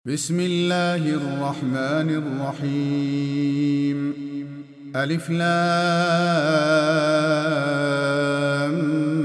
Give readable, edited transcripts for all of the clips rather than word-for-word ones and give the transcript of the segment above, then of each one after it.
بسم الله الرحمن الرحيم. ألف لام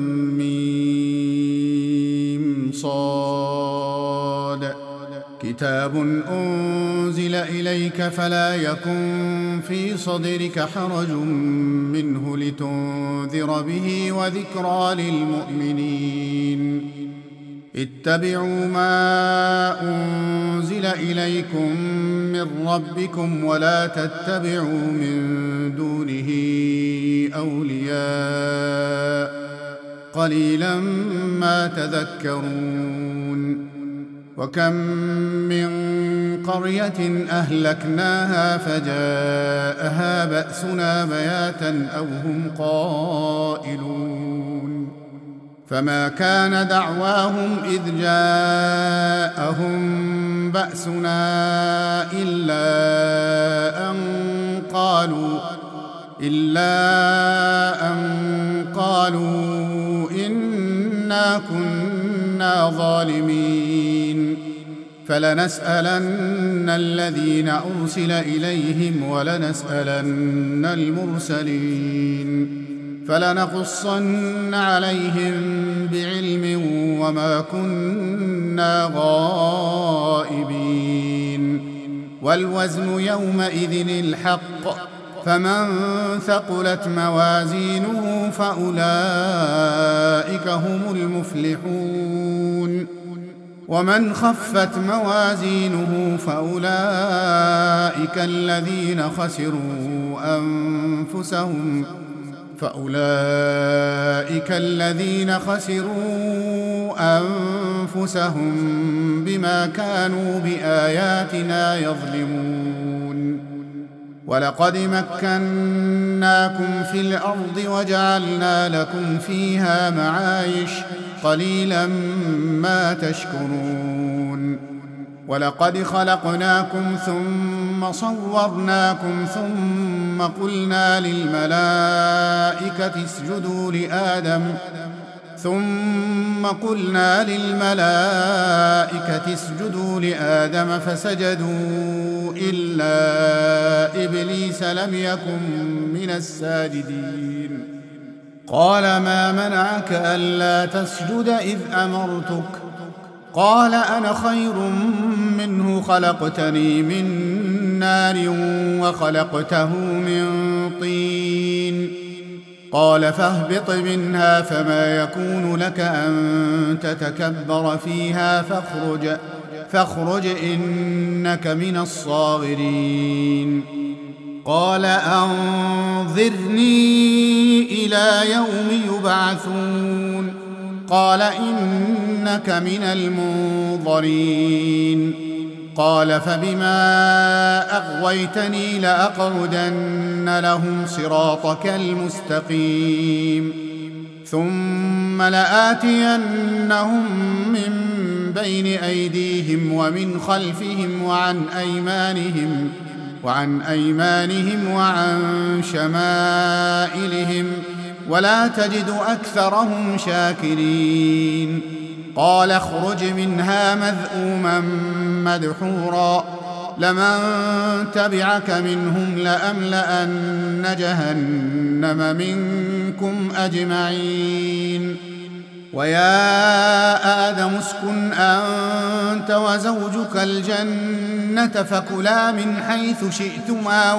ميم صاد. كتاب أنزل إليك فلا يكن في صدرك حرج منه لتنذر به وذكرى للمؤمنين. اتبعوا ما أنزل إليكم من ربكم ولا تتبعوا من دونه أولياء قليلا ما تذكرون. وكم من قرية أهلكناها فجاءها بأسنا بياتا أو هم قائلون. فما كان دعواهم إذ جاءهم بأسنا إلا أن قالوا إنا كنا ظالمين. فلنسألن الذين أرسل إليهم ولنسألن المرسلين. فلنقصن عليهم بعلم وما كنا غائبين. والوزن يومئذ الحق. فمن ثقلت موازينه فأولئك هم المفلحون. ومن خفت موازينه فأولئك الذين خسروا أنفسهم بما كانوا بآياتنا يظلمون. ولقد مكناكم في الأرض وجعلنا لكم فيها معايش قليلا ما تشكرون. ولقد خلقناكم ثم صورناكم ثم قلنا للملائكة اسجدوا لآدم فسجدوا إلا إبليس لم يكن من الساجدين. قال ما منعك ألا تسجد إذ أمرتك؟ قال أنا خير منه خلقتني من نار وخلقته من طين. قال فاهبط منها فما يكون لك أن تتكبر فيها فاخرج إنك من الصاغرين. قال أنظرني إلى يوم يبعثون. قال إنك من المنظرين. قال فبما أغويتني لأقعدن لهم صراطك المستقيم ثم لآتينهم من بين أيديهم ومن خلفهم وعن أيمانهم وعن شمائلهم ولا تجد أكثرهم شاكرين. قال اخرج منها مذءوما مدحورا لمن تبعك منهم لأملأن جهنم منكم أجمعين. ويا آدم اسكن أنت وزوجك الجنة فكلا من حيث شئتما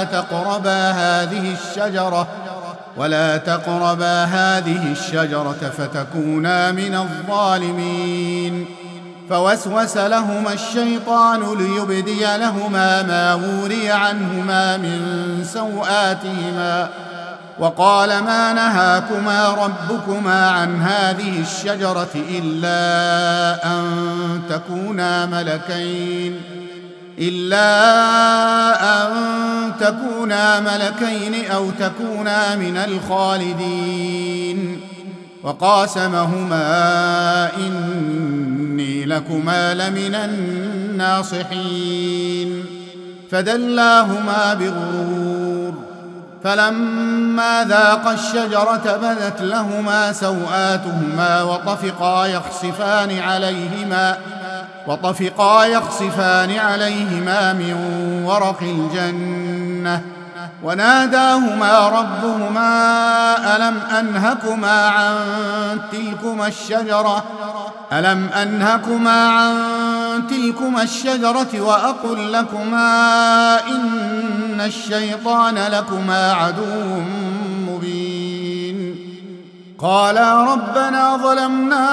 ولا تقربا هذه الشجرة فتكونا من الظالمين. فوسوس لهما الشيطان ليبدي لهما ما وري عنهما من سوآتهما وقال ما نهاكما ربكما عن هذه الشجرة إلا أن تكونا ملكين أو تكونا من الخالدين. وقاسمهما إني لكما لمن الناصحين. فدلاهما بغرور. فلما ذاقا الشجرة بدت لهما سوآتهما وطفقا يخصفان عليهما وطفقا يخصفان عليهما من ورق الجنة وناداهما ربهما ألم أنهكما عن تلكما الشجرة وأقل لكما إن الشيطان لكما عدو مبين قالا ربنا ظلمنا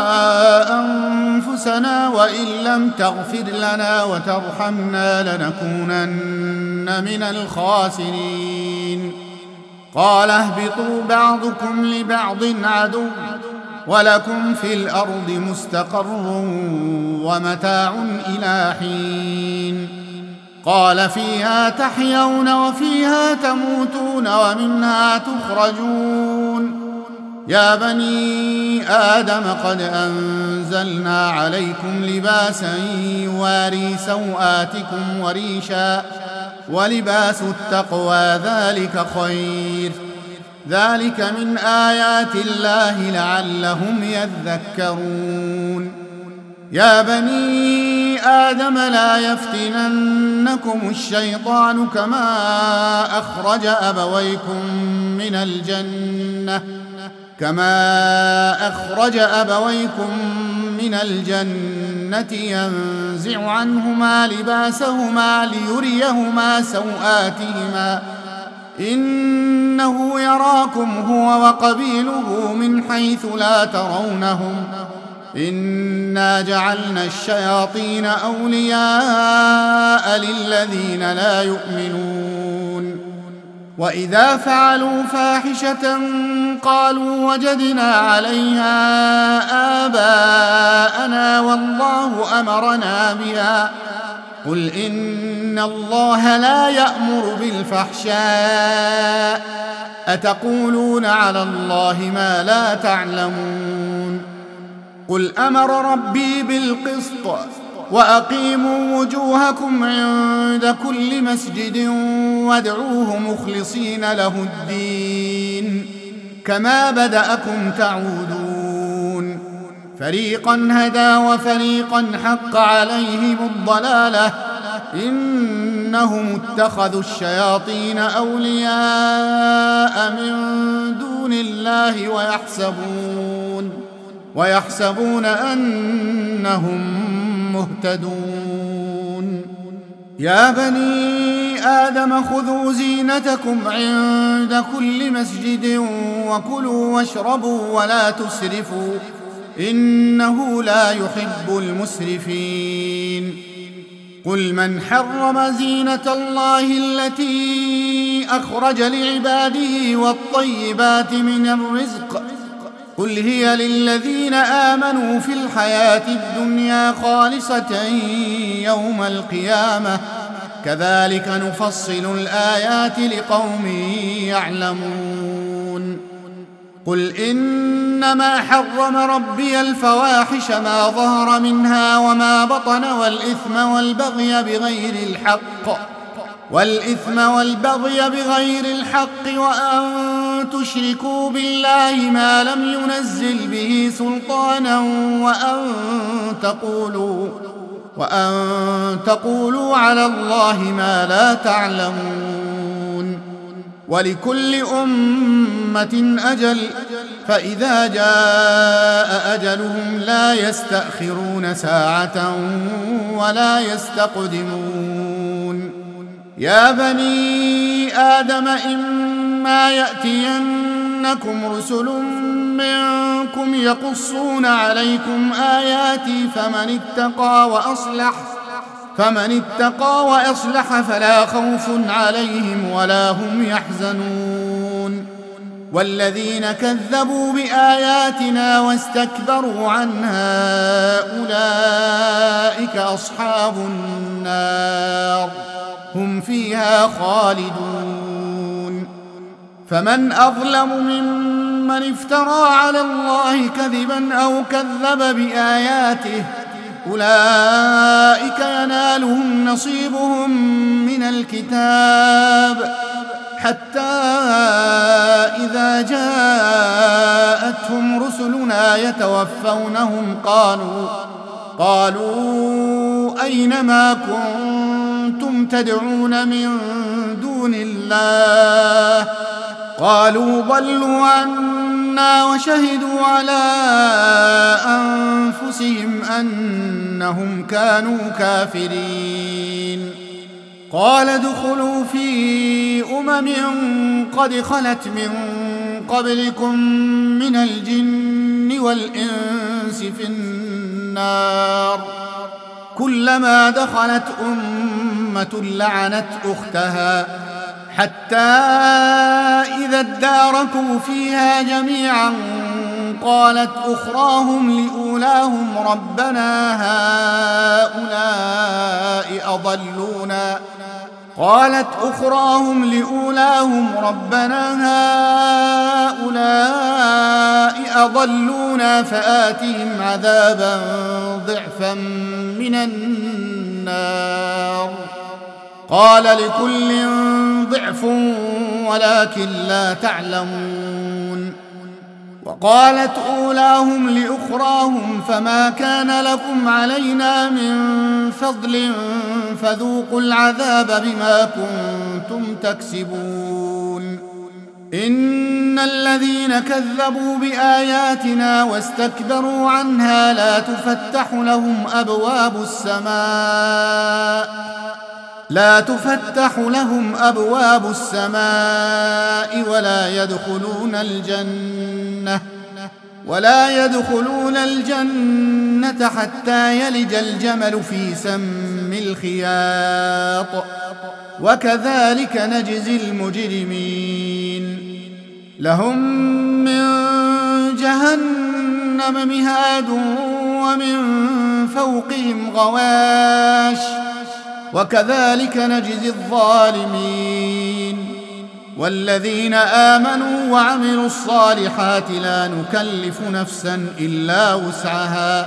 أنفسنا وإن لم تغفر لنا وترحمنا لنكونن من الخاسرين قال اهبطوا بعضكم لبعض عدو ولكم في الأرض مستقر ومتاع إلى حين قال فيها تحيون وفيها تموتون ومنها تخرجون يا بني آدم قد أنزلنا عليكم لباسا يواري سوآتكم وريشا ولباس التقوى ذلك خير ذلك من آيات الله لعلهم يذكرون يا بني آدم لا يفتننكم الشيطان كما أخرج أبويكم من الجنة ينزع عنهما لباسهما ليريهما سوآتهما إنه يراكم هو وقبيله من حيث لا ترونهم إنا جعلنا الشياطين أولياء للذين لا يؤمنون وإذا فعلوا فاحشة قالوا وجدنا عليها آباءنا والله أمرنا بها قل إن الله لا يأمر بالفحشاء أتقولون على الله ما لا تعلمون قل أمر ربي بالقسط وأقيموا وجوهكم عند كل مسجد وادعوه مخلصين له الدين كما بدأكم تعودون فريقا هدى وفريقا حق عليهم الضلالة إنهم اتخذوا الشياطين أولياء من دون الله ويحسبون أنهم مهتدون يا بني آدم خذوا زينتكم عند كل مسجد وكلوا واشربوا ولا تسرفوا إنه لا يحب المسرفين قل من حرم زينة الله التي أخرج لعباده والطيبات من الرزق قل هي للذين آمنوا في الحياة الدنيا خالصة يوم القيامة كذلك نفصل الآيات لقوم يعلمون قل إنما حرم ربي الفواحش ما ظهر منها وما بطن والإثم والبغي بغير الحق وأن تشركوا بالله ما لم ينزل به سلطانا وأن تقولوا على الله ما لا تعلمون ولكل أمة أجل فإذا جاء أجلهم لا يستأخرون ساعة ولا يستقدمون يا بني آدم إما يأتينكم رسل منكم يقصون عليكم آياتي فمن اتقى وأصلح فلا خوف عليهم ولا هم يحزنون والذين كذبوا بآياتنا واستكبروا عنها أولئك أصحاب النار هم فيها خالدون فمن أظلم ممن افترى على الله كذبا أو كذب بآياته أولئك ينالهم نصيبهم من الكتاب حتى إذا جاءتهم رسلنا يتوفونهم قالوا أينما كنتم تدعون من دون الله قالوا ضلوا عنا وشهدوا على أنفسهم أنهم كانوا كافرين. قال ادخلوا في قد خلت من قبلكم من الجن والإنس في النار كلما دخلت أمة لعنت أختها حتى إذا اداركوا فيها جميعا قالت أخراهم لأولاهم ربنا هؤلاء أضلونا فآتهم عذابا ضعفا من النار. قال لكل ضعف ولكن لا تعلمون. وقالت أولاهم لأخراهم فما كان لكم علينا من فضل فذوقوا العذاب بما كنتم تكسبون. إن الذين كذبوا بآياتنا واستكبروا عنها لا تفتح لهم أبواب السماء ولا يدخلون الجنة حتى يلج الجمل في سم الخياط وكذلك نجزي المجرمين. لهم من جهنم مهاد ومن فوقهم غواش وكذلك نجزي الظالمين. والذين آمنوا وعملوا الصالحات لا نكلف نفسا إلا وسعها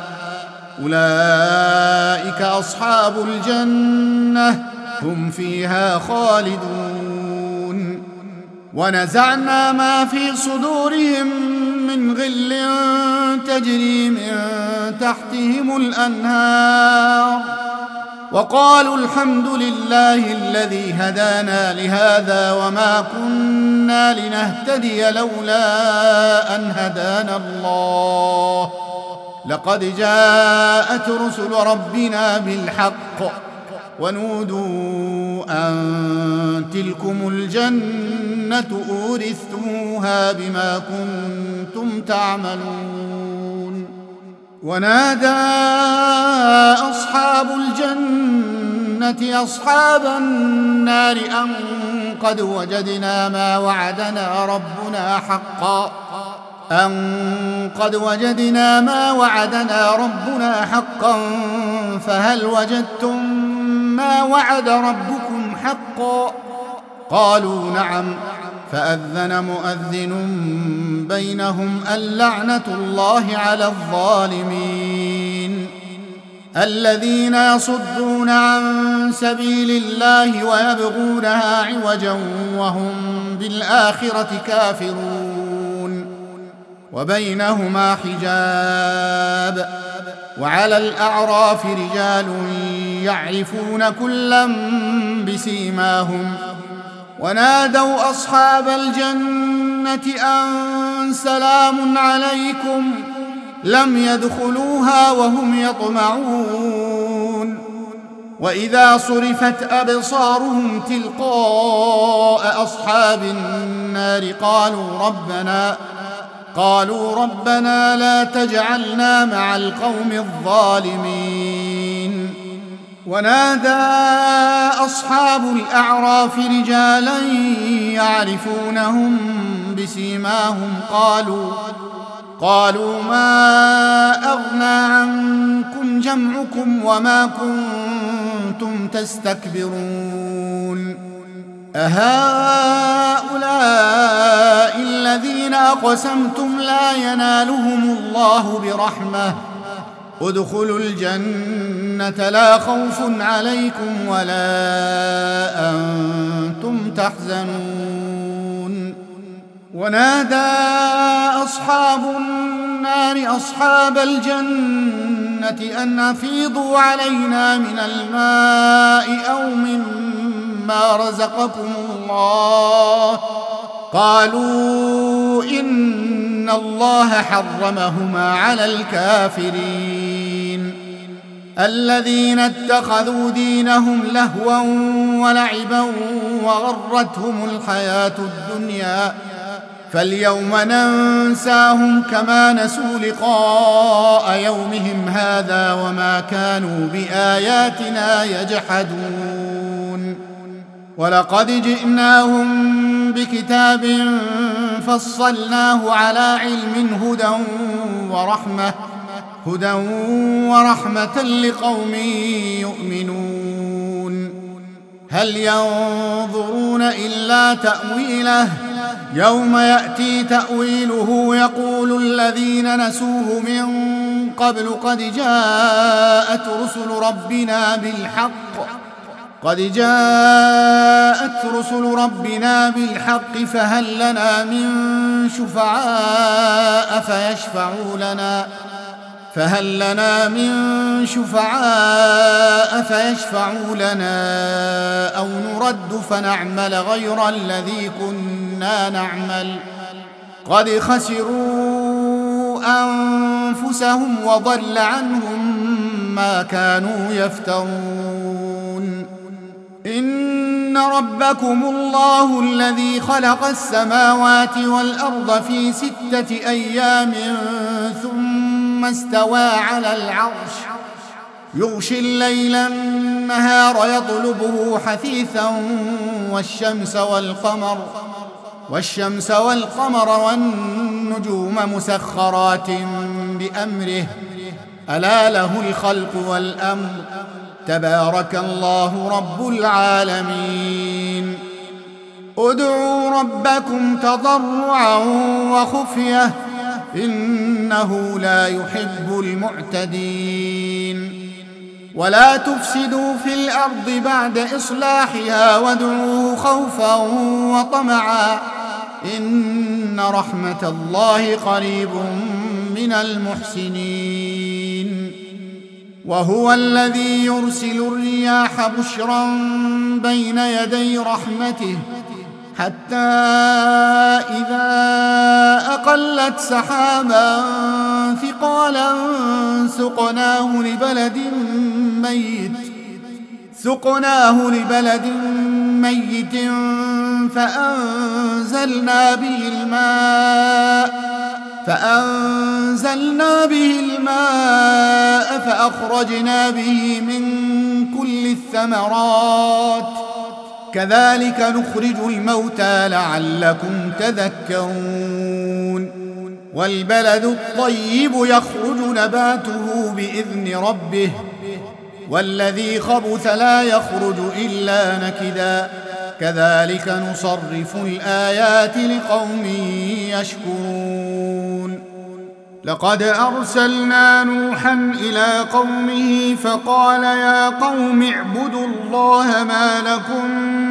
أولئك أصحاب الجنة هم فيها خالدون. ونزعنا ما في صدورهم من غل تجري من تحتهم الأنهار وقالوا الحمد لله الذي هدانا لهذا وما كنا لنهتدي لولا أن هدانا الله لقد جاءت رسل ربنا بالحق ونودوا أن تلكم الجنة أورثتموها بما كنتم تعملون. ونادى أصحاب الجنة أصحاب النار أن قد وجدنا ما وعدنا ربنا حقا فهل وجدتم ما وعد ربكم حقا؟ قالوا نعم. فأذن مؤذن بينهم اللعنة الله على الظالمين. الذين يصدون عن سبيل الله ويبغونها عوجا وهم بالآخرة كافرون وبينهما حجاب. وعلى الأعراف رجال يعرفون كلا بسيماهم ونادوا أصحاب الجنة أن سلام عليكم لم يدخلوها وهم يطمعون. وإذا صرفت أبصارهم تلقاء أصحاب النار قالوا ربنا لا تجعلنا مع القوم الظالمين. ونادى أصحاب الأعراف رجالا يعرفونهم بسيماهم قالوا ما أغنى عنكم جمعكم وما كنتم تستكبرون أهؤلاء الذين أقسمتم لا ينالهم الله برحمة ادخلوا الجنة لا خوف عليكم ولا أنتم تحزنون. ونادى أصحاب النار أصحاب الجنة الجنة أن أفيضوا علينا من الماء أو مما رزقكم الله، قالوا إن الله حرمهما على الكافرين. الذين اتخذوا دينهم لهوا ولعبا وغرتهم الحياة الدنيا فاليوم ننساهم كما نسوا لقاء يومهم هذا وما كانوا بآياتنا يجحدون. ولقد جئناهم بكتاب فصلناه على علم هدى ورحمة لقوم يؤمنون. هل ينظرون إلا تأويله يوم يأتي تأويله يقول الذين نسوه من قبل قد جاءت رسل ربنا بالحق فهل لنا من شفعاء فيشفعوا لنا أو نرد فنعمل غير الذي كنا نعمل قد خسروا أنفسهم وضل عنهم ما كانوا يفترون. إن ربكم الله الذي خلق السماوات والأرض في 6 أيام ثم استوى على العرش يغشي الليل النهار يطلبه حثيثا والشمس والقمر والنجوم مسخرات بأمره ألا له الخلق والأمر تبارك الله رب العالمين. ادعوا ربكم تضرعا وخفية إنه لا يحب المعتدين. ولا تفسدوا في الأرض بعد إصلاحها وادعوه خوفا وطمعا إن رحمة الله قريب من المحسنين. وهو الذي يرسل الرياح بشرا بين يدي رحمته حتى إذا أقلت سحابا ثقالا سقناه لبلد ميت فأنزلنا به الماء فأخرجنا به من كل الثمرات كذلك نخرج الموتى لعلكم تذكرون. والبلد الطيب يخرج نباته بإذن ربه والذي خبث لا يخرج إلا نكدا كذلك نصرف الآيات لقوم يشكرون. لقد أرسلنا نوحا إلى قومه فقال يا قوم اعبدوا الله ما لكم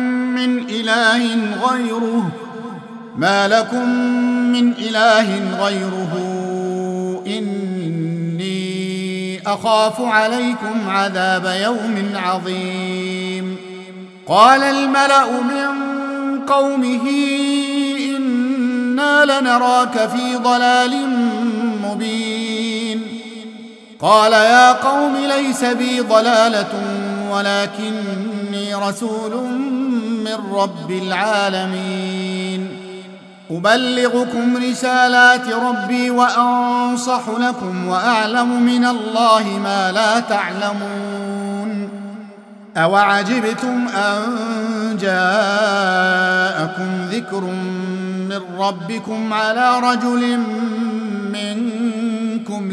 من إله غيره إني أخاف عليكم عذاب يوم عظيم. قال الملأ من قومه إنا لنراك في ضلال مبين. قال يا قوم ليس بي ضلالة ولكني رسول من رب العالمين أبلغكم رسالات ربي وأنصح لكم وأعلم من الله ما لا تعلمون. أوعجبتم أن جاءكم ذكر من ربكم على رجل منكم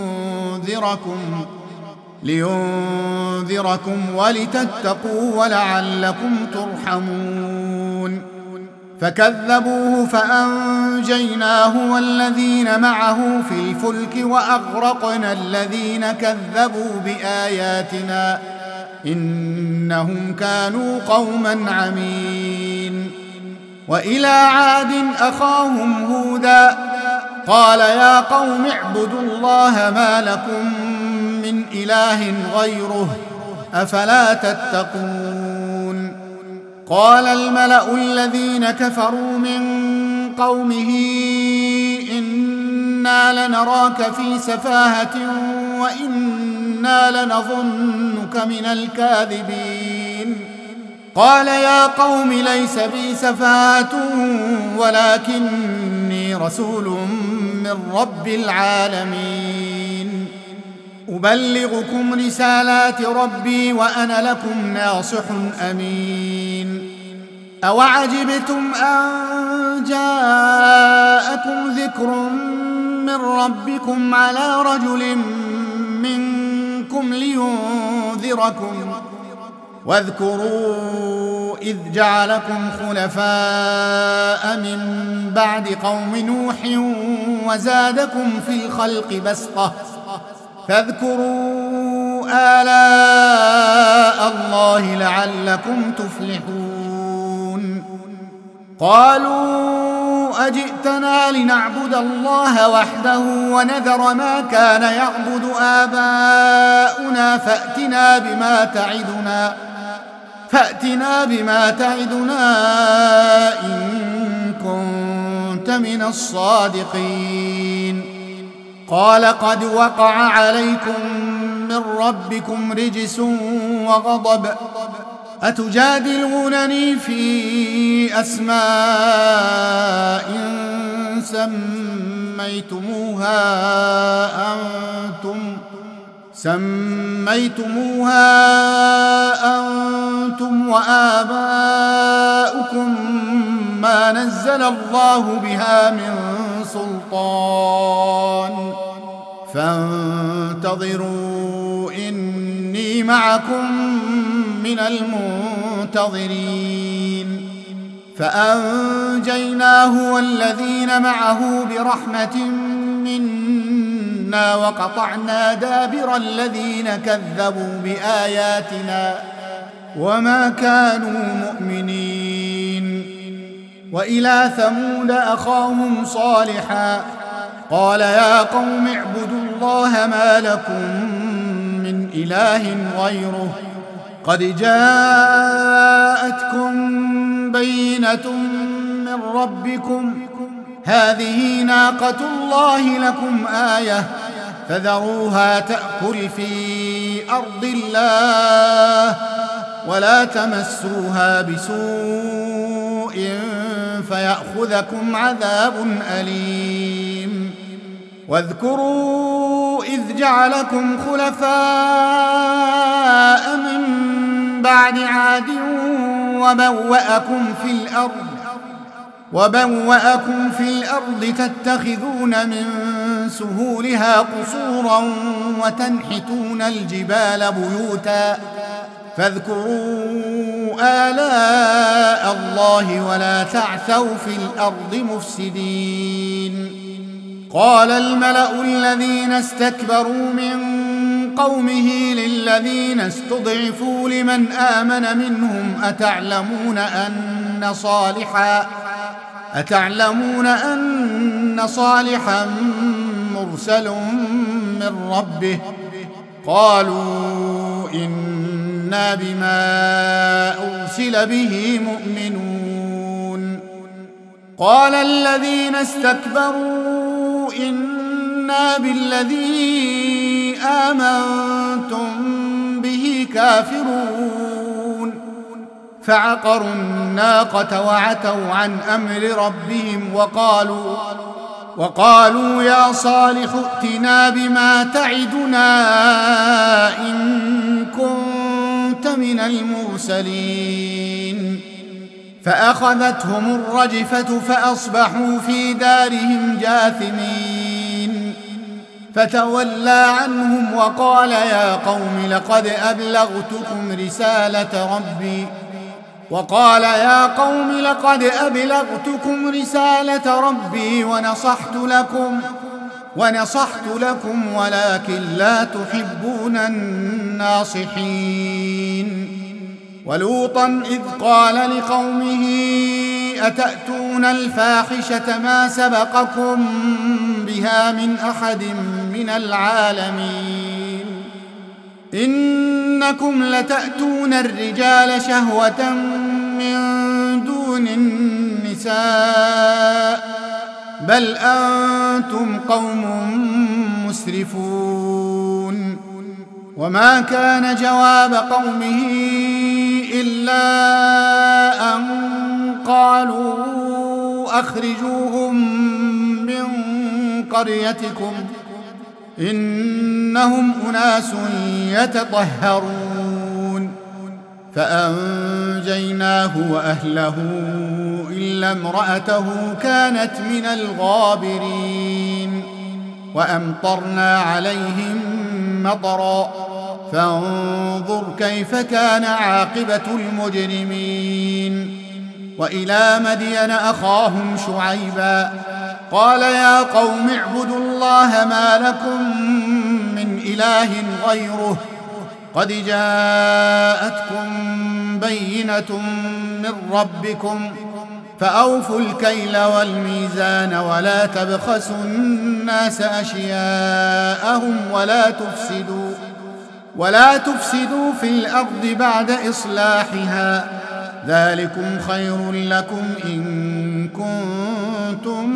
لينذركم ولتتقوا ولعلكم ترحمون. فكذبوه فأنجيناه والذين معه في الفلك وأغرقنا الذين كذبوا بآياتنا إنهم كانوا قوما عمين. وإلى عاد أخاهم هودا قال يا قوم اعبدوا الله ما لكم من إله غيره أفلا تتقون. قال الملأ الذين كفروا من قومه إنا لنراك في سفاهة وإنا لنظنك من الكاذبين. قال يا قوم ليس بي سفاهة ولكني رسول من رب العالمين أبلغكم رسالات ربي وأنا لكم ناصح أمين. أوعجبتم أن جاءكم ذكر من ربكم على رجل منكم لينذركم واذكروا إذ جعلكم خلفاء من بعد قوم نوح وزادكم في الخلق بسطة فاذكروا آلاء الله لعلكم تفلحون. قالوا أجئتنا لنعبد الله وحده ونذر ما كان يعبد آباؤنا فأتنا بما تعدنا إن كنت من الصادقين. قال قد وقع عليكم من ربكم رجس وغضب أتجادلونني في أسماء سميتموها أنتم وآباؤكم ما نزل الله بها من سلطان فانتظروا إني معكم من المنتظرين. فأنجيناه والذين معه برحمة منا وقطعنا دابر الذين كذبوا بآياتنا وما كانوا مؤمنين. وإلى ثمود أخاهم صالحا قال يا قوم اعبدوا الله ما لكم من إله غيره قد جاءتكم بينة من ربكم هذه ناقة الله لكم آية فذروها تأكل في أرض الله ولا تمسوها بسوء فيأخذكم عذاب أليم. واذكروا إذ جعلكم خلفاء من بعد عاد وبوأكم في الأرض تتخذون من سهولها قصورا وتنحتون الجبال بيوتا فاذكروا آلاء الله ولا تعثوا في الأرض مفسدين. قال الملأ الذين استكبروا من قومه للذين استضعفوا لمن آمن منهم أتعلمون أن صالحا مرسل من ربه قالوا إنا بما أرسل به مؤمنون. قال الذين استكبروا إنا بالذي آمنتم به كافرون فعقروا الناقة وعتوا عن أمر ربهم وقالوا يا صالح ائتنا بما تعدنا إن كنت من المرسلين. فأخذتهم الرجفة فأصبحوا في دارهم جاثمين. فتولى عنهم وقال يا قوم لقد أبلغتكم رسالة ربي ونصحت لكم ولكن لا تحبون الناصحين. ولوطا إذ قال لقومه أتأتون الفاحشة ما سبقكم بها من أحد من العالمين إنكم لتأتون الرجال شهوة من دون النساء بل أنتم قوم مسرفون. وما كان جواب قومه إلا أن قالوا أخرجوهم من قريتكم إنهم أناس يتطهرون. فأنجيناه وأهله إلا امرأته كانت من الغابرين. وأمطرنا عليهم مطرا فانظر كيف كان عاقبة المجرمين. وإلى مدين أخاهم شعيبا قال يا قوم اعبدوا الله ما لكم من إله غيره قد جاءتكم بينة من ربكم فأوفوا الكيل والميزان ولا تبخسوا الناس أشياءهم ولا تفسدوا في الأرض بعد إصلاحها ذلكم خير لكم إن كنتم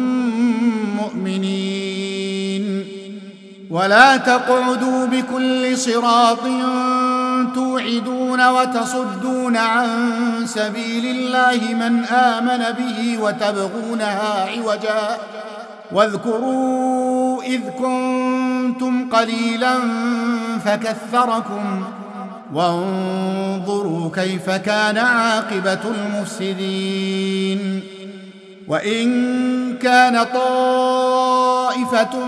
مؤمنين. ولا تقعدوا بكل صراط توعدون وتصدون عن سبيل الله من آمن به وتبغونها عوجا واذكروا إذ كنتم قليلا فكثركم وانظروا كيف كان عاقبة المفسدين. وإن كان طائفة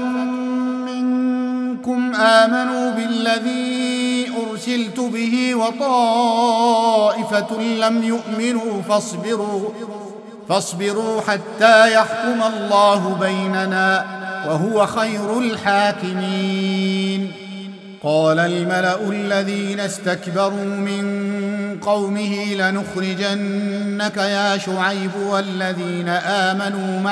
منكم آمنوا بالذي أرسلت به وطائفة لم يؤمنوا فاصبروا حتى يحكم الله بيننا وهو خير الحاكمين. قال الملأ الذين استكبروا من قومه لنخرجنك يا شعيب والذين آمنوا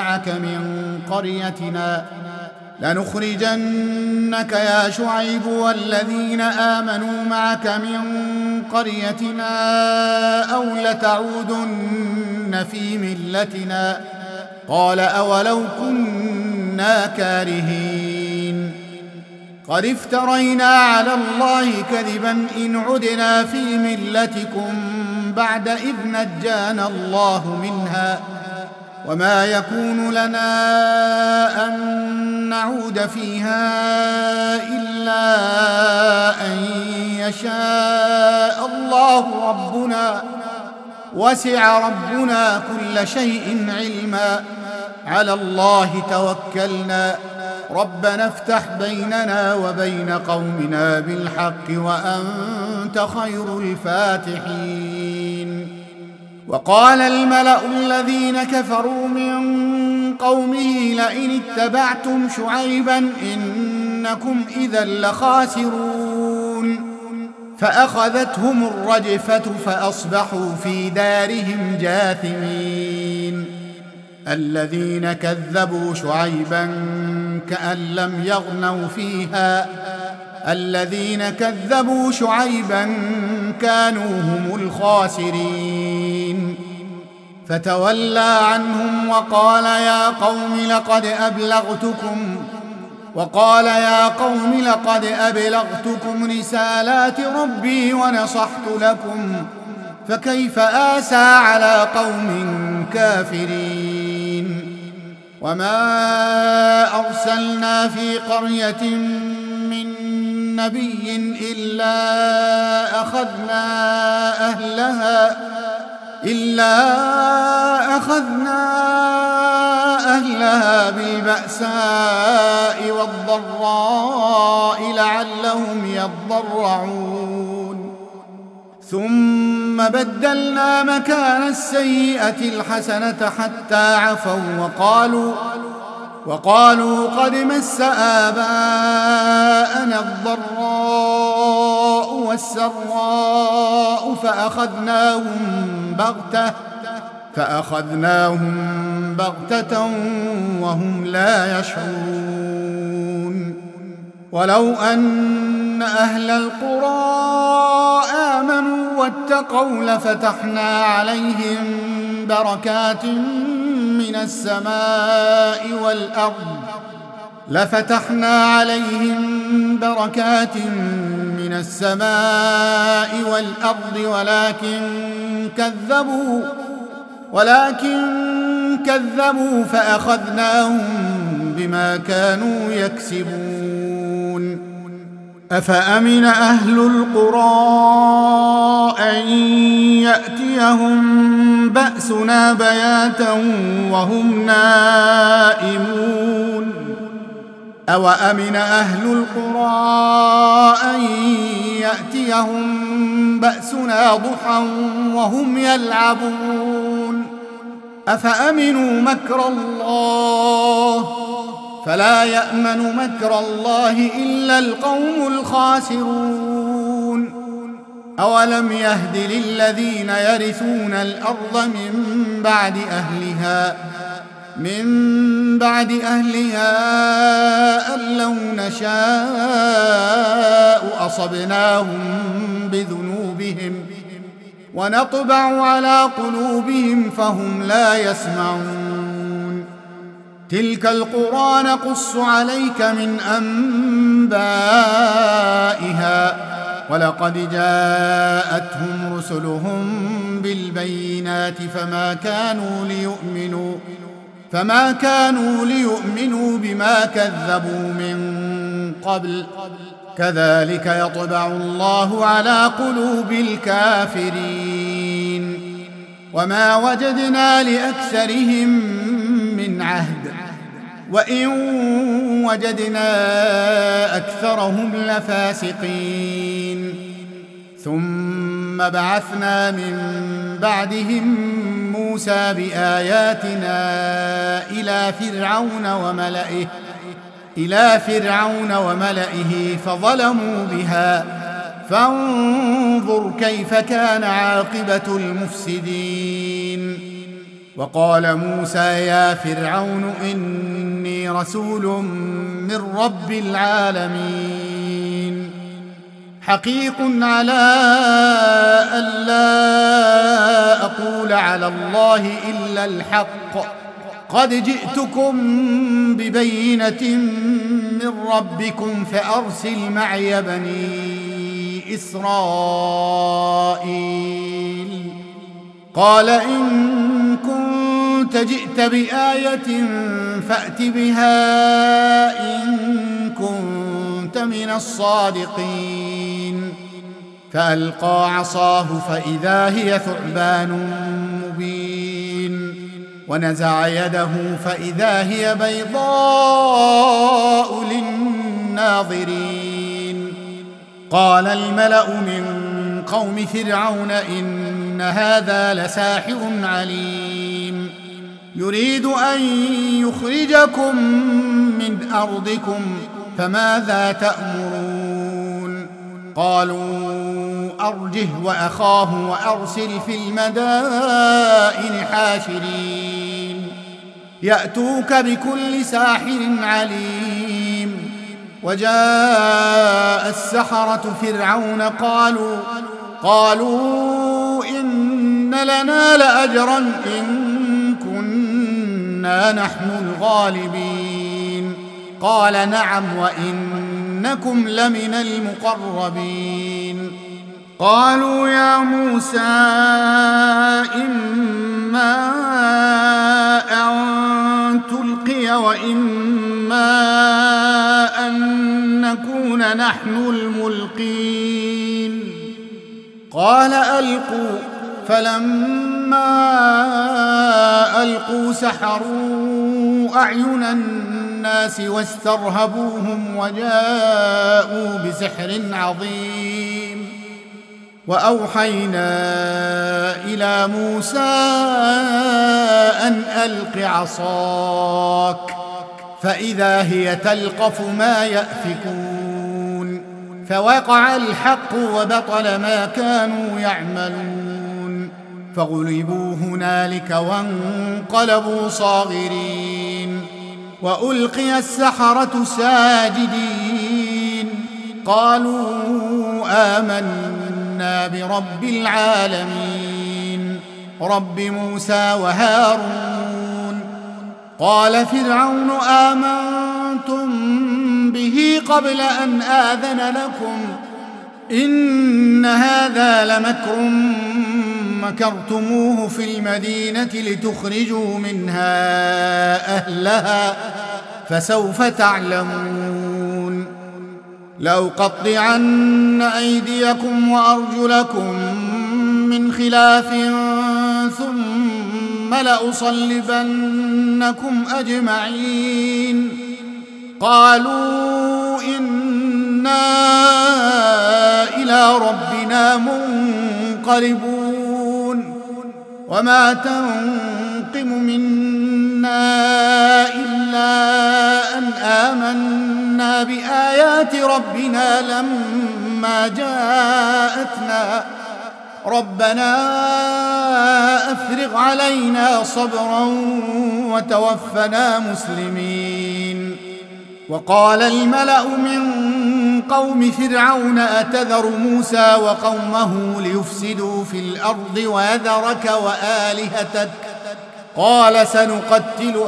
معك من قريتنا أو لتعودن في ملتنا قال أولو كنا كارهين. قد افترينا على الله كذبا إن عدنا في ملتكم بعد إذ نجانا الله منها وما يكون لنا أن نعود فيها إلا أن يشاء الله ربنا وسع ربنا كل شيء علما على الله توكلنا ربنا افتح بيننا وبين قومنا بالحق وأنت خير الفاتحين. وقال الملأ الذين كفروا من قومه لئن اتبعتم شعيبا إنكم إذا لخاسرون. فأخذتهم الرجفة فأصبحوا في دارهم جاثمين. الذين كذبوا شعيبا كأن لم يغنوا فيها الذين كذبوا شعيبا كانوا هم الخاسرين. فتولى عنهم وقال يا قوم لقد أبلغتكم رسالات ربي ونصحت لكم فكيف آسى على قوم كافرين. وما أرسلنا في قرية من نبي إلا أخذنا أهلها بالبأساء والضراء لعلهم يضرعون. ثم بدلنا مكان السيئة الحسنة حتى عفوا وقالوا قد مس آباءنا الضراء والسراء فأخذناهم بغتة وهم لا يشعرون. ولو أن أهل القرى آمنوا واتقوا لفتحنا عليهم بركات من السماء والأرض ولكن كذبوا فأخذناهم بما كانوا يكسبون. أفأمن أهل القرى أن يأتيهم بأسنا بياتا وهم نائمون أوأمن أهل القرى أن يأتيهم بأسنا ضحى وهم يلعبون أفأمنوا مكر الله فلا يأمن مكر الله إلا القوم الخاسرون. أولم يهد للذين يرثون الأرض من بعد أهلها أن لو نشاء أصبناهم بذنوبهم ونطبع على قلوبهم فهم لا يسمعون. تلك القرى نقص عليك من أنبائها ولقد جاءتهم رسلهم بالبينات فما كانوا ليؤمنوا بما كذبوا من قبل كذلك يطبع الله على قلوب الكافرين. وما وجدنا لأكثرهم من عهد وإن وجدنا أكثرهم لفاسقين. ثم بعثنا من بعدهم موسى بآياتنا إلى فرعون وملئه فظلموا بها فانظر كيف كان عاقبة المفسدين. وقال موسى يا فرعون إني رسول من رب العالمين حقيق على ألا أقول على الله إلا الحق قد جئتكم ببينة من ربكم فأرسل معي بني إسرائيل. قال إن كنت جئت بآية فأت بها إن كنت من الصادقين. فألقى عصاه فإذا هي ثعبان مبين ونزع يده فإذا هي بيضاء للناظرين. قال الملأ من قوم فرعون إن هذا لساحر عليم يريد أن يخرجكم من أرضكم فماذا تأمرون. قالوا أرجه وأخاه وأرسل في المدائن حاشرين يأتوك بكل ساحر عليم. وجاء السحرة فرعون قالوا إن لنا لأجرا إن كنا نحن الغالبين. قال نعم وإنكم لمن المقربين. قالوا يا موسى إما أن تلقي وإما أن نكون نحن الملقين. قال ألقوا فلما ألقوا سحروا أعين الناس واسترهبوهم وجاءوا بسحر عظيم. وأوحينا إلى موسى أن ألق عصاك فإذا هي تلقف ما يأفكون. فوقع الحق وبطل ما كانوا يعملون فغلبوا هنالك وانقلبوا صاغرين. وألقي السحرة ساجدين قالوا آمنا برب العالمين رب موسى وهارون. قال فرعون آمنتم به قبل أن آذن لكم إن هذا لمكر مكرتموه في المدينة لتخرجوا منها أهلها فسوف تعلمون. لأقطعن أيديكم وأرجلكم من خلاف ثم لأصلبنكم أجمعين. قالوا إنا إلى ربنا منقلبون وما تنقم منا إلا أن آمنا بآيات ربنا لما جاءتنا ربنا أفرغ علينا صبرا وتوفنا مسلمين. وقال الملأ من قوم فرعون أتذر موسى وقومه ليفسدوا في الأرض ويذرك وآلهتك قال سنقتل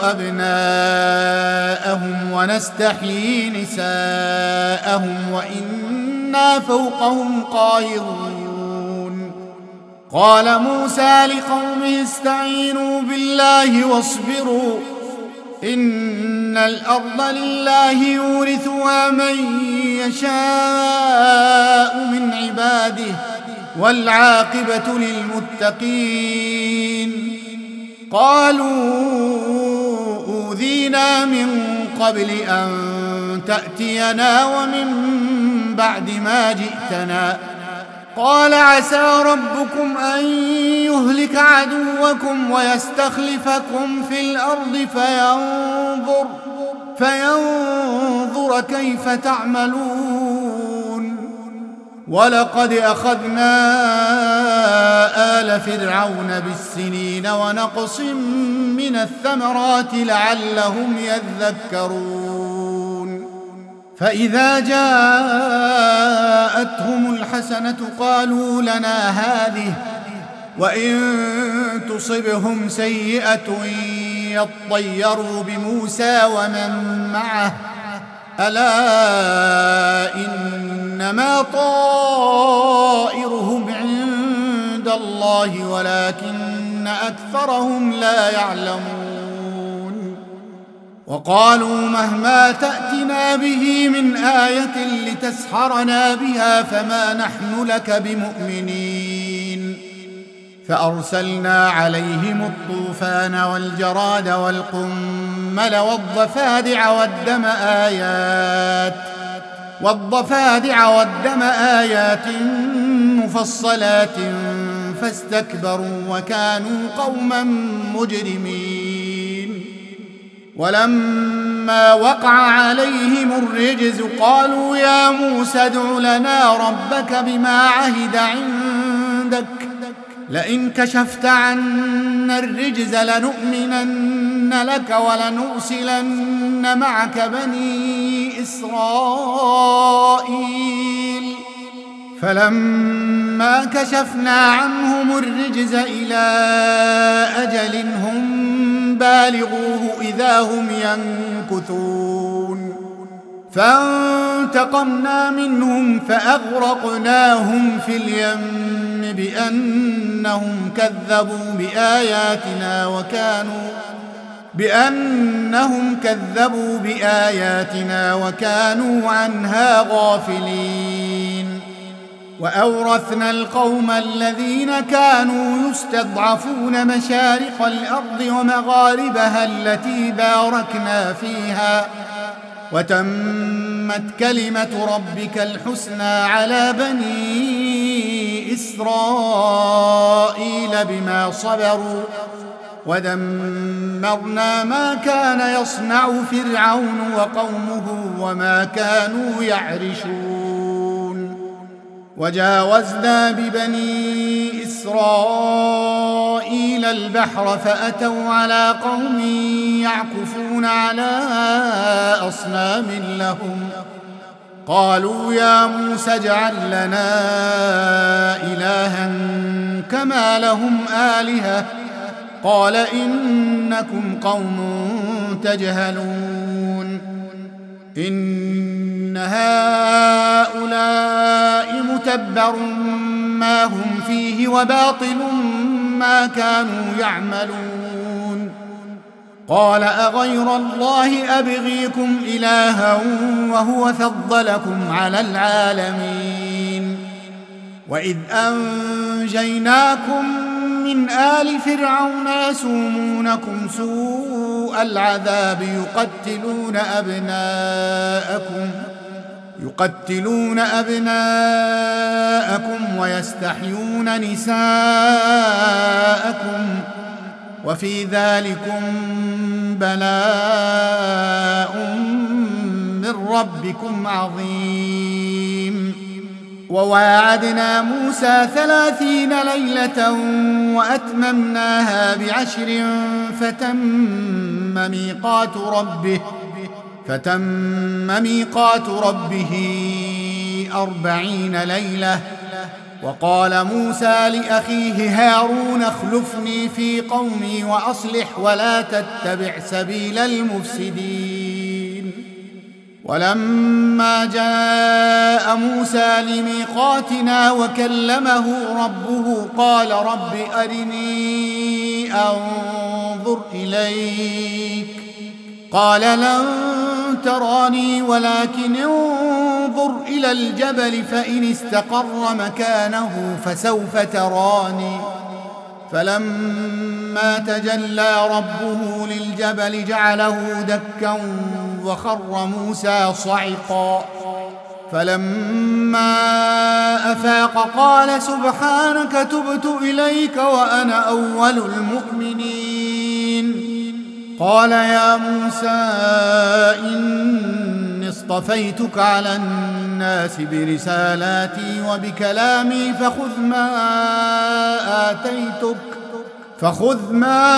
أبناءهم ونستحيي نساءهم وإنا فوقهم قاهرون. قال موسى لقومه استعينوا بالله واصبروا إن الأرض لله يورثها من يشاء من عباده والعاقبة للمتقين. قالوا أوذينا من قبل أن تأتينا ومن بعد ما جئتنا قال عسى ربكم أن يهلك عدوكم ويستخلفكم في الأرض فينظر كيف تعملون. ولقد أخذنا آل فرعون بالسنين ونقص من الثمرات لعلهم يذكرون. فإذا جاءتهم الحسنة قالوا لنا هذه وإن تصبهم سيئة يطيروا بموسى ومن معه ألا إنما طائرهم عند الله ولكن أكثرهم لا يعلمون. وقالوا مهما تأتنا به من آية لتسحرنا بها فما نحن لك بمؤمنين. فأرسلنا عليهم الطوفان والجراد والقمل والضفادع والدم آيات مفصلات فاستكبروا وكانوا قوما مجرمين. ولما وقع عليهم الرجز قالوا يا موسى ادع لنا ربك بما عهد عندك لئن كشفت عنا الرجز لنؤمنن لك ولنرسلن معك بني إسرائيل. فلما كشفنا عنهم الرجز إلى أجل هم بالغوه إذا هم ينكثون. فانتقمنا منهم فأغرقناهم في اليم بأنهم كذبوا بآياتنا وكانوا عنها غافلين. وأورثنا القوم الذين كانوا يستضعفون مشارق الأرض ومغاربها التي باركنا فيها وتمت كلمة ربك الحسنى على بني إسرائيل بما صبروا ودمرنا ما كان يصنع فرعون وقومه وما كانوا يعرشون. وجاوزنا ببني إسرائيل البحر فأتوا على قوم يعكفون على أصنام لهم قالوا يا موسى اجعل لنا إلها كما لهم آلهة قال إنكم قوم تجهلون إن هؤلاء متبر ما هم فيه وباطل ما كانوا يعملون قال أغير الله أبغيكم إلها وهو فضلكم على العالمين وإذ أنجيناكم من آل فرعون يسومونكم سوء العذاب يقتلون أبناءكم ويستحيون نساءكم وفي ذلكم بلاء من ربكم عظيم وواعدنا موسى 30 ليلة وأتممناها ب10 فتم ميقات ربه 40 ليلة وقال موسى لأخيه هارون اخلفني في قومي وأصلح ولا تتبع سبيل المفسدين ولما جاء موسى لميقاتنا وكلمه ربه قال رب أرني أنظر إليك قال لن تراني ولكن انظر إلى الجبل فإن استقر مكانه فسوف تراني فلما تجلى ربه للجبل جعله دكا وخر موسى صعقا فلما أفاق قال سبحانك تبت إليك وأنا أول المؤمنين قال يا موسى إني اصطفيتك على الناس برسالاتي وبكلامي فخذ ما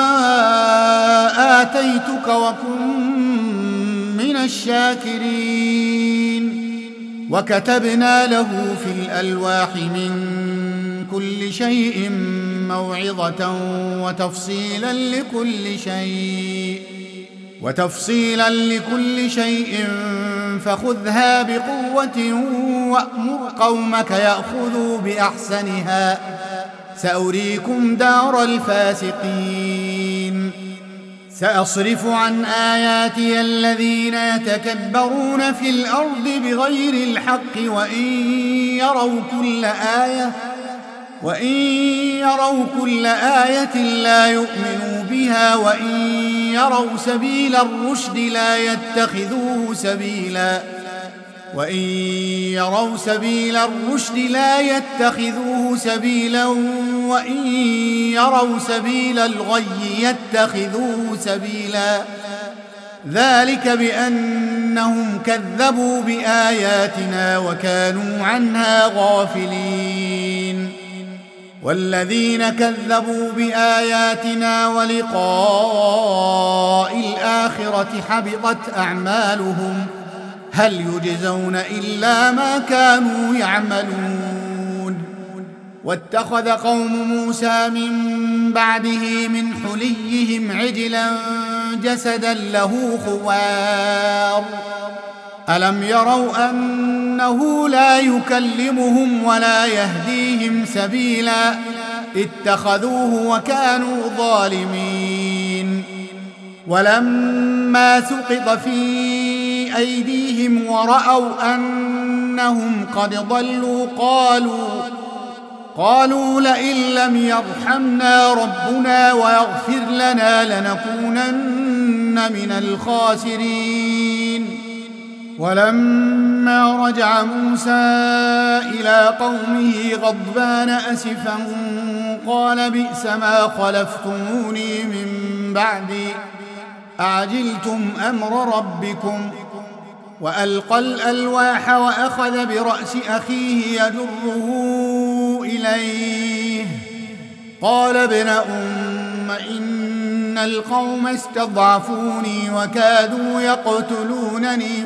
آتيتك وكن من الشاكرين وكتبنا له في الألواح من كل شيء موعظة وتفصيلا لكل شيء فخذها بقوة وأمر قومك يأخذوا بأحسنها سأريكم دار الفاسقين سأصرف عن آياتي الذين يتكبرون في الأرض بغير الحق وإن يروا كل آية لا يؤمنوا بها وإن يروا سبيل الرشد لا يتخذوه سبيلا وإن يروا سبيل الغي يتخذوه سبيلا ذلك بأنهم كذبوا بآياتنا وكانوا عنها غافلين والذين كذبوا بآياتنا ولقاء الآخرة حبطت أعمالهم هل يجزون إلا ما كانوا يعملون واتخذ قوم موسى من بعده من حليهم عجلا جسدا له خوار ألم يروا أنه لا يكلمهم ولا يهديهم سبيلا اتخذوه وكانوا ظالمين ولما سقط في أيديهم ورأوا أنهم قد ضلوا قالوا لئن لم يرحمنا ربنا ويغفر لنا لنكونن من الخاسرين ولما رجع موسى إلى قومه غضبان أسفا قال بئس ما خلفتموني من بعدي أعجلتم أمر ربكم وألقى الألواح وأخذ برأس أخيه يجره إليه قال ابن أم إن القوم استضعفوني وكادوا يقتلونني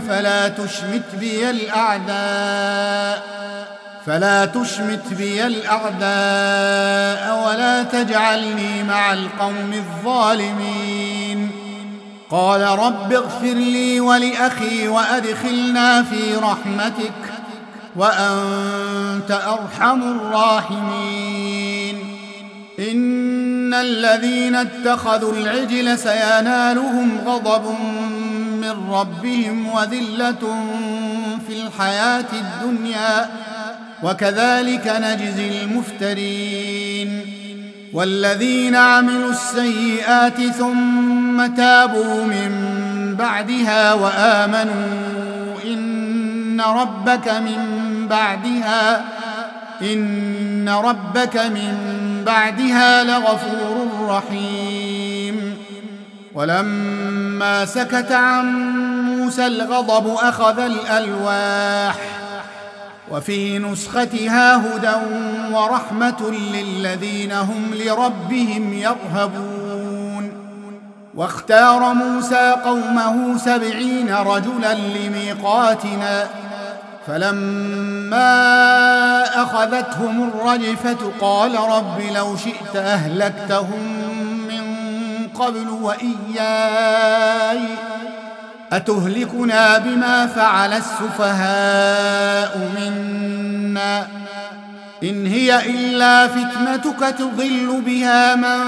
فلا تشمت بي الأعداء ولا تجعلني مع القوم الظالمين. قال رب اغفر لي ولأخي وأدخلنا في رحمتك وأنت أرحم الراحمين. إن الذين اتخذوا العجل سينالهم غضب من ربهم وذلة في الحياة الدنيا وكذلك نجزي المفترين. والذين عملوا السيئات ثم تابوا من بعدها وآمنوا إن ربك من بعدها لغفور رحيم. ولما سكت عن موسى الغضب أخذ الألواح وفي نسختها هدى ورحمة للذين هم لربهم يرهبون. واختار موسى قومه 70 رجلا لميقاتنا فلما أخذتهم الرجفة قال رب لو شئت أهلكتهم من قبل وإياي أتهلكنا بما فعل السفهاء منا إن هي إلا فتنتك تضل بها من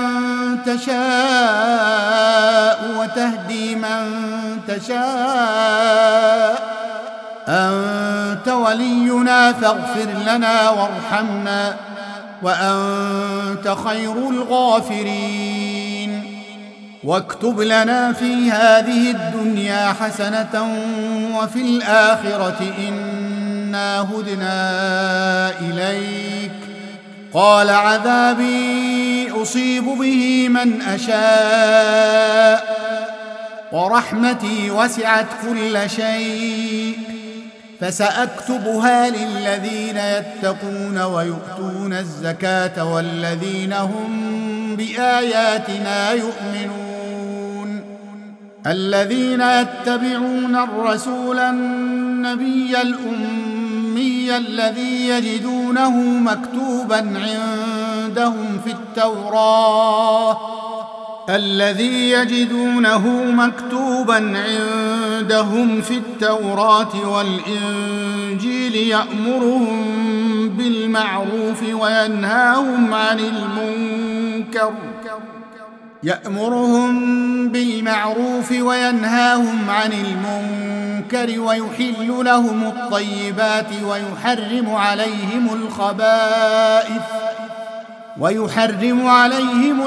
تشاء وتهدي من تشاء أنت ولينا فاغفر لنا وارحمنا وأنت خير الغافرين. واكتب لنا في هذه الدنيا حسنة وفي الآخرة إنا هدنا إليك. قال عذابي أصيب به من أشاء ورحمتي وسعت كل شيء فسأكتبها للذين يتقون ويؤتون الزكاة والذين هم بآياتنا يؤمنون. الذين يتبعون الرسول النبي الأمي الذي يجدونه مكتوبا عندهم في التوراة والإنجيل يأمرهم بالمعروف وينهاهم عن المنكر ويحل لهم الطيبات ويحرم عليهم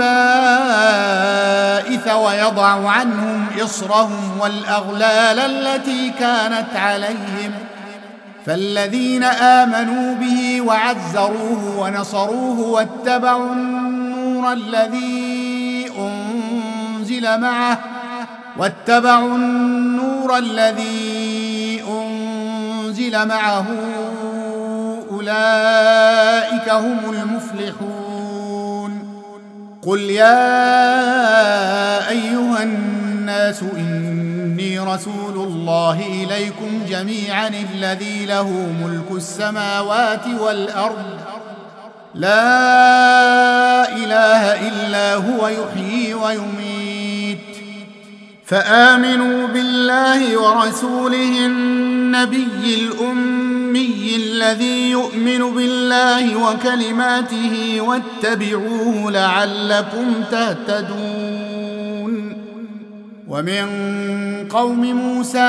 الخبائث ويضع عنهم إصرهم والأغلال التي كانت عليهم. فالذين آمنوا به وعزروه ونصروه واتبعوا النور الذي أنزل معه أولئك هم المفلحون. قل يا أيها الناس إني رسول الله إليكم جميعا الذي له ملك السماوات والأرض لا إله إلا هو يحيي ويميت. فآمنوا بالله ورسوله النبي الأمي الذي يؤمن بالله وكلماته واتبعوه لعلكم تهتدون. ومن قوم موسى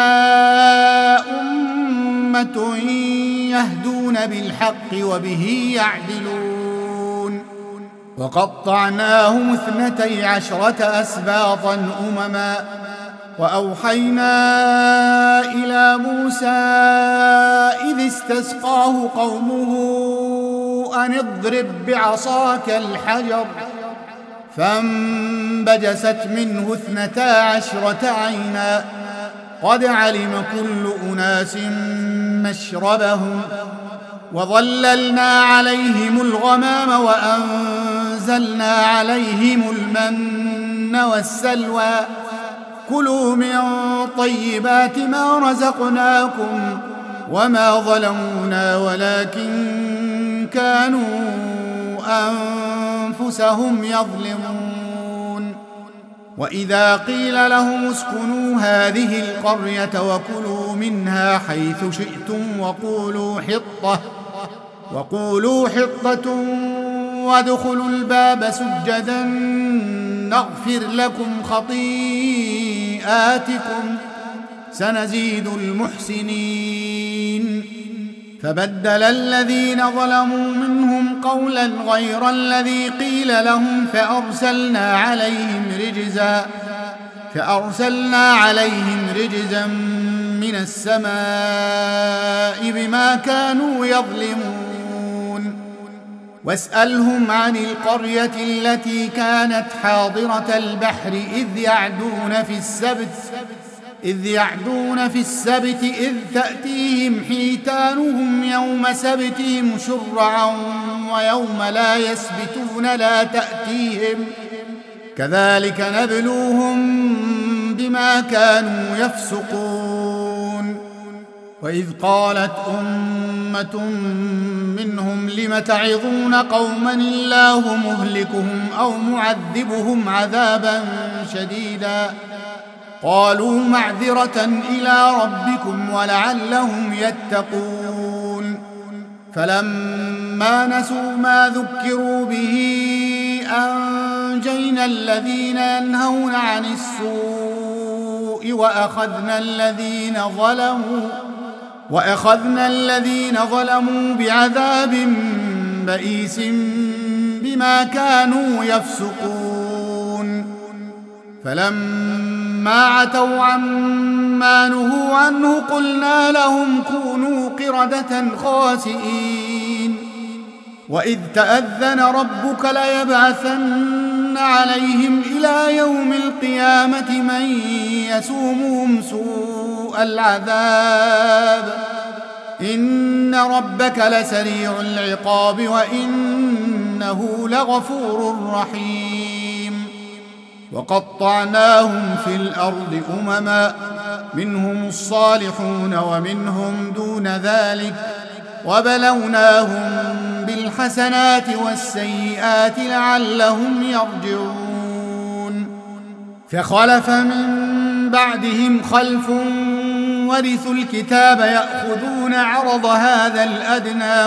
أمة يهدون بالحق وبه يعدلون. وقطعناهم 12 أسباطا أمما وأوحينا إلى موسى إذ استسقاه قومه أن اضرب بعصاك الحجر فانبجست منه 12 عينا قد علم كل أناس مشربهم وظللنا عليهم الغمام وأنزلنا فأنزلنا عليهم المن والسلوى كلوا من طيبات ما رزقناكم وما ظلمونا ولكن كانوا أنفسهم يظلمون وإذا قيل لهم اسكنوا هذه القرية وكلوا منها حيث شئتم وقولوا حطة وادخلوا الباب سجدا نغفر لكم خطيئاتكم سنزيد المحسنين فبدل الذين ظلموا منهم قولا غير الذي قيل لهم فأرسلنا عليهم رجزا من السماء بما كانوا يظلمون واسألهم عن القرية التي كانت حاضرة البحر إذ يعدون في السبت إذ تأتيهم حيتانهم يوم سبتهم شرعا ويوم لا يسبتون لا تأتيهم كذلك نبلوهم بما كانوا يفسقون وإذ قالت أمة منهم لم تعظون قوما الله مهلكهم أو معذبهم عذابا شديدا قالوا معذرة إلى ربكم ولعلهم يتقون فلما نسوا ما ذكروا به أنجينا الذين ينهون عن السوء وأخذنا الذين ظلموا بعذاب بئيس بما كانوا يفسقون فلما عتوا عما نهوا عنه قلنا لهم كونوا قردة خاسئين وإذ تأذن ربك ليبعثن عليهم إلى يوم القيامة من يسومهم سوء العذاب إن ربك لسريع العقاب وإنه لغفور رحيم وقطعناهم في الأرض أمما منهم الصالحون ومنهم دون ذلك وبلوناهم بالحسنات والسيئات لعلهم يرجعون فخلف من بعدهم خلف ورثوا الكتاب يأخذون عرض هذا الأدنى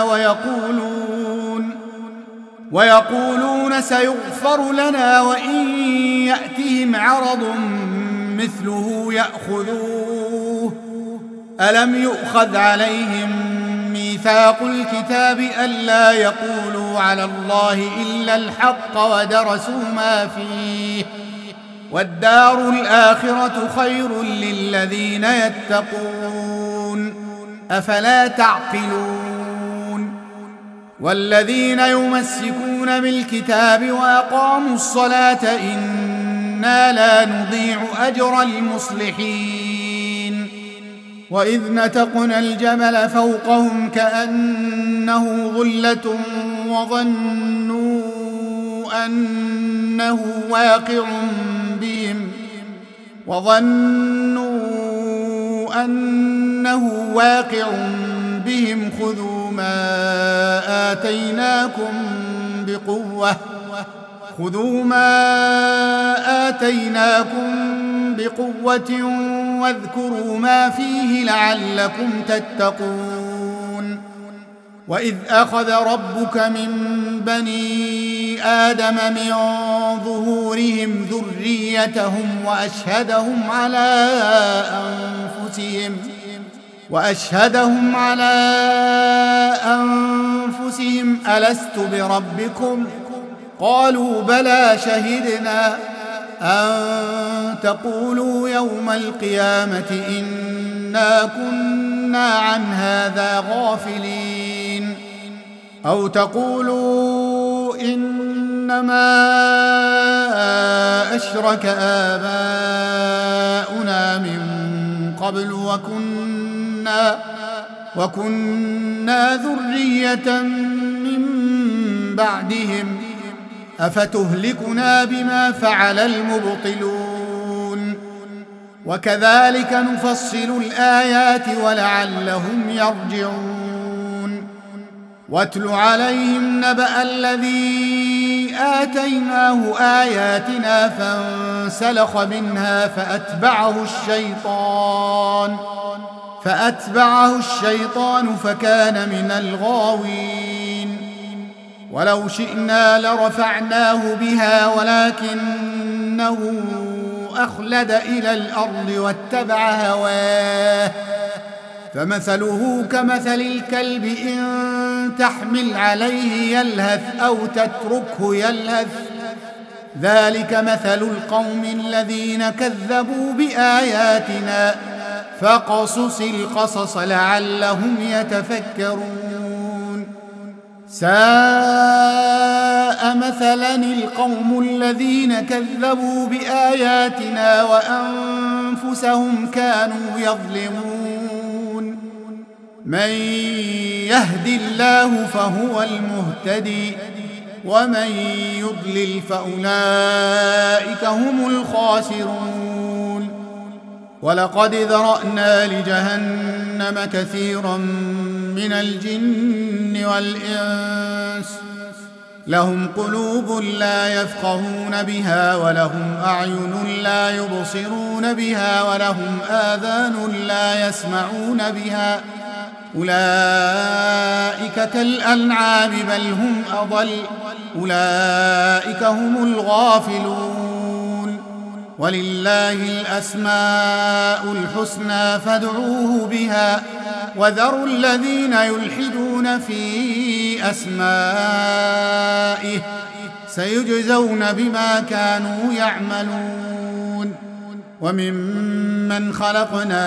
ويقولون سيغفر لنا وإن يأتهم عرض مثله يأخذوه ألم يؤخذ عليهم ميثاق الكتاب ألا يقولوا على الله إلا الحق ودرسوا ما فيه والدار الآخرة خير للذين يتقون أفلا تعقلون والذين يمسكون بالكتاب وأقاموا الصلاة إنا لا نضيع أجر المصلحين وإذ نتقنا الجبل فوقهم كأنه ظلة وظنوا أنه واقع بهم خذوا ما آتيناكم بقوة واذكروا ما فيه لعلكم تتقون وإذ أخذ ربك من بني آدم من ظهورهم ذريتهم وأشهدهم على أنفسهم ألست بربكم قالوا بلى شهدنا أن تقولوا يوم القيامة إنا كنا عن هذا غافلين أو تقولوا إنما أشرك آباؤنا من قبل وكنا ذرية من بعدهم أفتهلكنا بما فعل المبطلون وكذلك نفصل الآيات ولعلهم يرجعون واتل عليهم نبأ الذي آتيناه آياتنا فانسلخ منها فأتبعه الشيطان فكان من الغاوين ولو شئنا لرفعناه بها ولكنه أخلد إلى الأرض واتبع هواه فمثله كمثل الكلب إن تحمل عليه يلهث أو تتركه يلهث ذلك مثل القوم الذين كذبوا بآياتنا فاقصص القصص لعلهم يتفكرون ساء مثلا القوم الذين كذبوا بآياتنا وأنفسهم كانوا يظلمون من يهد الله فهو المهتدي ومن يضلل فأولئك هم الخاسرون ولقد ذرأنا لجهنم كثيرا من الجن والإنس لهم قلوب لا يفقهون بها ولهم أعين لا يبصرون بها ولهم آذان لا يسمعون بها أولئك كالأنعام بل هم أضل أولئك هم الغافلون ولله الأسماء الحسنى فادعوه بها وذروا الذين يلحدون في أسمائه سيجزون بما كانوا يعملون وممن خلقنا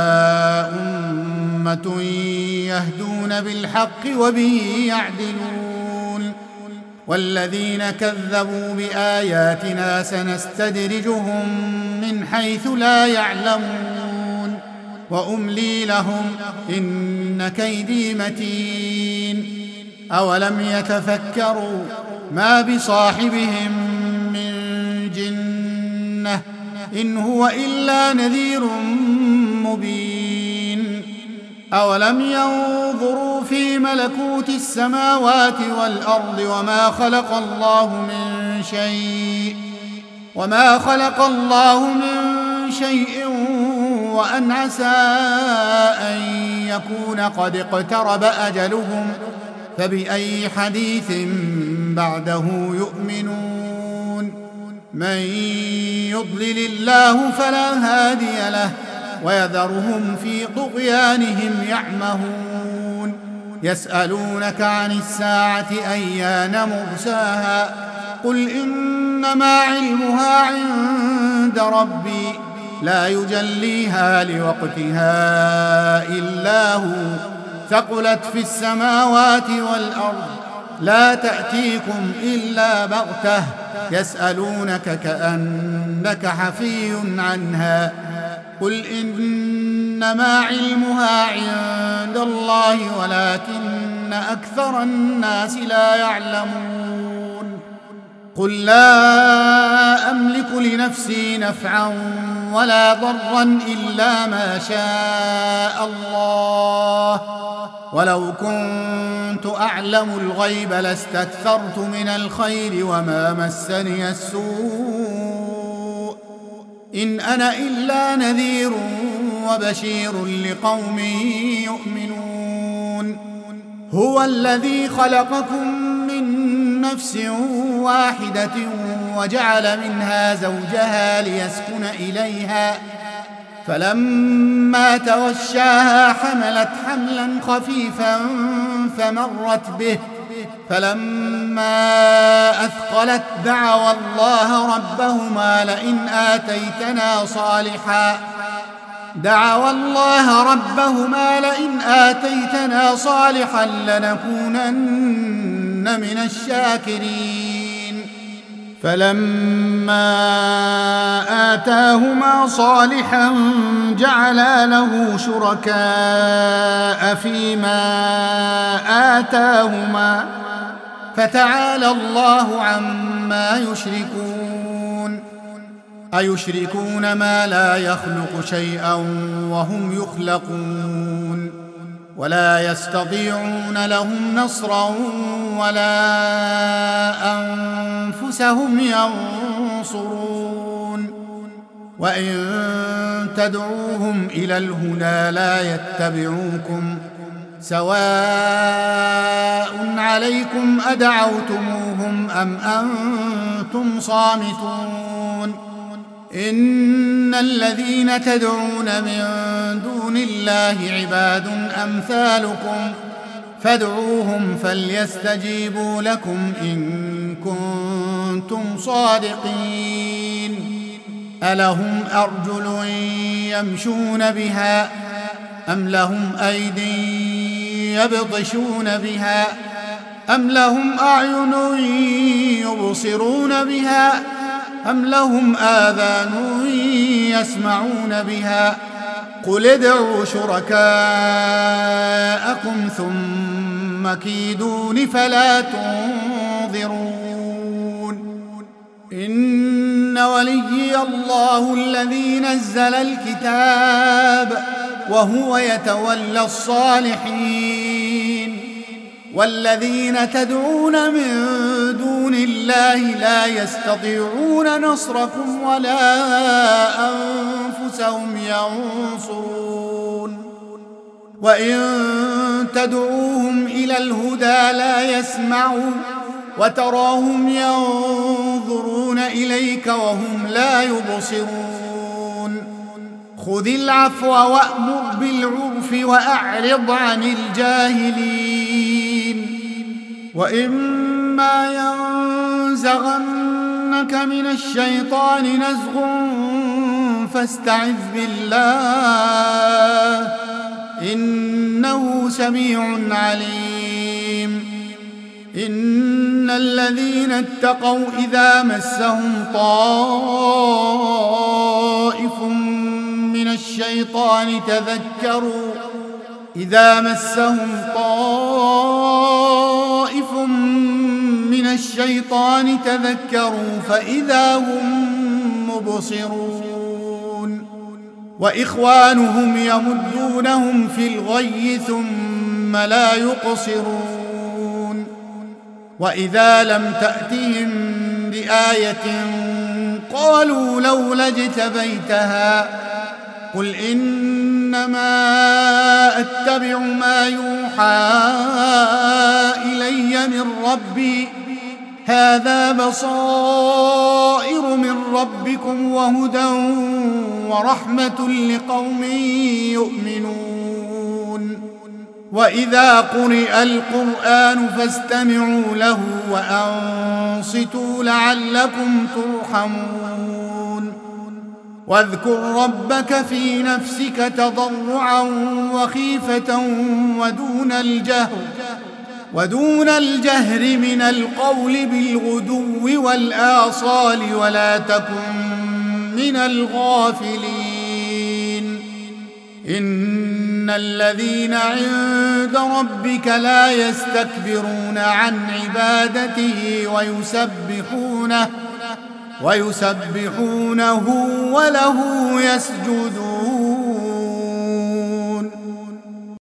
أمة يهدون بالحق وبه يعدلون والذين كذبوا بآياتنا سنستدرجهم من حيث لا يعلمون وأملي لهم إن كيدي متين أولم يتفكروا ما بصاحبهم من جنة إن هو إلا نذير مبين أولم ينظروا في ملكوت السماوات والأرض وما خلق الله من شيء وأن عسى أن يكون قد اقترب أجلهم فبأي حديث بعده يؤمنون من يضلل الله فلا هادي له ويذرهم في طغيانهم يعمهون يسألونك عن الساعة أيان مرساها قل إنما علمها عند ربي لا يجليها لوقتها إلا هو ثقلت في السماوات والأرض لا تأتيكم إلا بغتة يسألونك كأنك حفي عنها قل إنما علمها عند الله ولكن أكثر الناس لا يعلمون قل لا أملك لنفسي نفعا ولا ضرا إلا ما شاء الله ولو كنت أعلم الغيب لاستكثرت من الخير وما مسني السوء إن أنا إلا نذير وبشير لقوم يؤمنون هو الذي خلقكم من نفس واحدة وجعل منها زوجها ليسكن إليها فلما توشاها حملت حملا خفيفا فمرت به فلما أثقلت دعوا الله ربهما لئن آتيتنا صالحا لنكونن من الشاكرين فلما آتاهما صالحا جعلا له شركاء فيما آتاهما فتعالى الله عما يشركون. أيشركون ما لا يخلق شيئا وهم يخلقون ولا يستطيعون لهم نصرا ولا أنفسهم ينصرون. وإن تدعوهم إلى الهدى لا يتبعوكم سواء عليكم أدعوتموهم أم أنتم صامتون. إن الذين تدعون من دون الله عباد أمثالكم فادعوهم فليستجيبوا لكم إن كنتم صادقين. ألهم أرجل يمشون بها أم لهم أيدي يبطشون بها أم لهم أعين يبصرون بها أم لهم آذان يسمعون بها قل ادعوا شركاءكم ثم كيدون فلا تنظرون. إن وليي الله الذي نزل الكتاب وهو يتولى الصالحين. والذين تدعون من دون الله لا يستطيعون نصركم ولا أنفسهم ينصرون. وإن تدعوهم إلى الهدى لا يسمعوا وتراهم ينظرون إليك وهم لا يبصرون. خذ العفو وأمر بالعرف وأعرض عن الجاهلين. وإما ينزغنك من الشيطان نزغ فاستعذ بالله إنه سميع عليم. إن الذين اتقوا إذا مسهم طائف من الشيطان تذكروا فإذا هم مبصرون. وإخوانهم يمدونهم في الغي ثم لا يقصرون. وإذا لم تأتهم بآية قالوا لولا اجتبيتها قل إنما أتبع ما يوحى إلي من ربي هذا بصائر من ربكم وهدى ورحمة لقوم يؤمنون. وإذا قرئ القرآن فاستمعوا له وأنصتوا لعلكم ترحمون. واذكر ربك في نفسك تضرعا وخيفة ودون الجهر من القول بالغدو والآصال ولا تكن من الغافلين. إن الذين عند ربك لا يستكبرون عن عبادته ويسبحونه وله يسجدون.